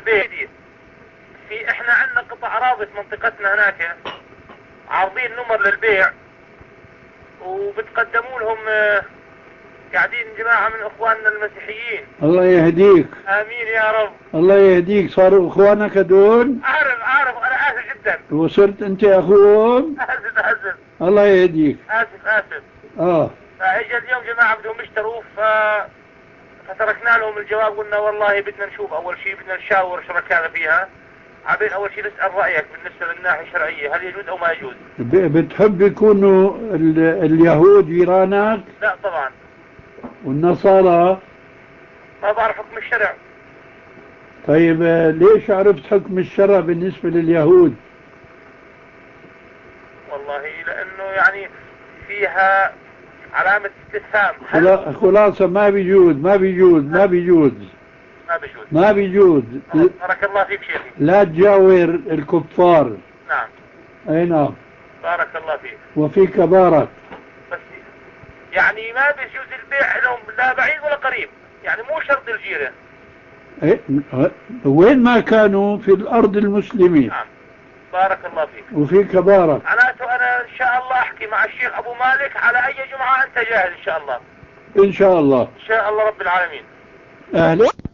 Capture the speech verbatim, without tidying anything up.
بيدي في احنا عندنا قطع اراضي في منطقتنا هناك عارضين نمر للبيع وبتقدموا لهم. قاعدين جماعة من اخواننا المسيحيين. الله يهديك. امين يا رب. الله يهديك. صاروا اخوانك هدول؟ اعرف اعرف انا اسف جدا. وصرت انت اخوهم؟ اسف اسف. الله يهديك. اسف اسف. اه فاجى اليوم جماعة بدهم يشتروا ف... فتركنا لهم الجواب. قلنا والله بدنا نشوف اول شيء بدنا نشاور شركائنا فيها. عبين اول شيء نسأل رأيك بالنسبة للناحية الشرعية هل يجوز او ما يجوز؟ بتحب يكونوا ال... اليهود جيرانك؟ لا طبعا. والنصارى؟ ما بعرف حكم الشرع. طيب ليش عرفت حكم الشرع بالنسبة لليهود؟ والله لانه يعني فيها علامة استفهام. خلاصة ما بيجوز ما بيجوز ما بيجوز ما بيجوز ما بيجوز. بارك الله فيك شيخي. لا تجاور الكفار. نعم. اي نعم. بارك الله فيك. وفيك بارك. بس يعني ما بيجوز البيع لهم لا بعيد ولا قريب، يعني مو شرط الجيرة. ايه وين ما كانوا في الارض المسلمين. نعم. بارك الله فيك. وفيك بارك. معناته انا ان شاء الله احكي مع الشيخ ابو مالك على اي جمعة انت جاهز ان شاء الله. ان شاء الله. ان شاء الله رب العالمين. اهلا.